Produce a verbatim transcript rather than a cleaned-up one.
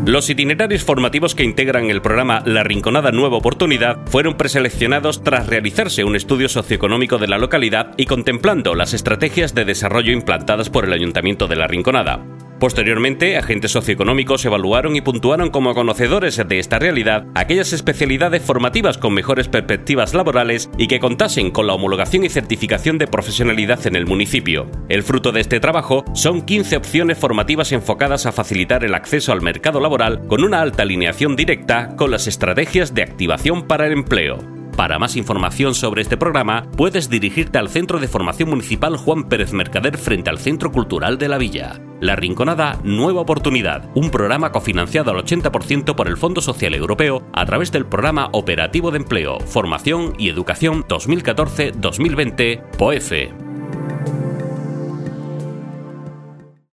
Los itinerarios formativos que integran el programa La Rinconada Nueva Oportunidad fueron preseleccionados tras realizarse un estudio socioeconómico de la localidad y contemplando las estrategias de desarrollo implantadas por el Ayuntamiento de La Rinconada. Posteriormente, agentes socioeconómicos evaluaron y puntuaron como conocedores de esta realidad aquellas especialidades formativas con mejores perspectivas laborales y que contasen con la homologación y certificación de profesionalidad en el municipio. El fruto de este trabajo son quince opciones formativas enfocadas a facilitar el acceso al mercado laboral con una alta alineación directa con las estrategias de activación para el empleo. Para más información sobre este programa, puedes dirigirte al Centro de Formación Municipal Juan Pérez Mercader frente al Centro Cultural de la Villa. La Rinconada Nueva Oportunidad, un programa cofinanciado al ochenta por ciento por el Fondo Social Europeo a través del Programa Operativo de Empleo, Formación y Educación dos mil catorce dos mil veinte, P O E F E.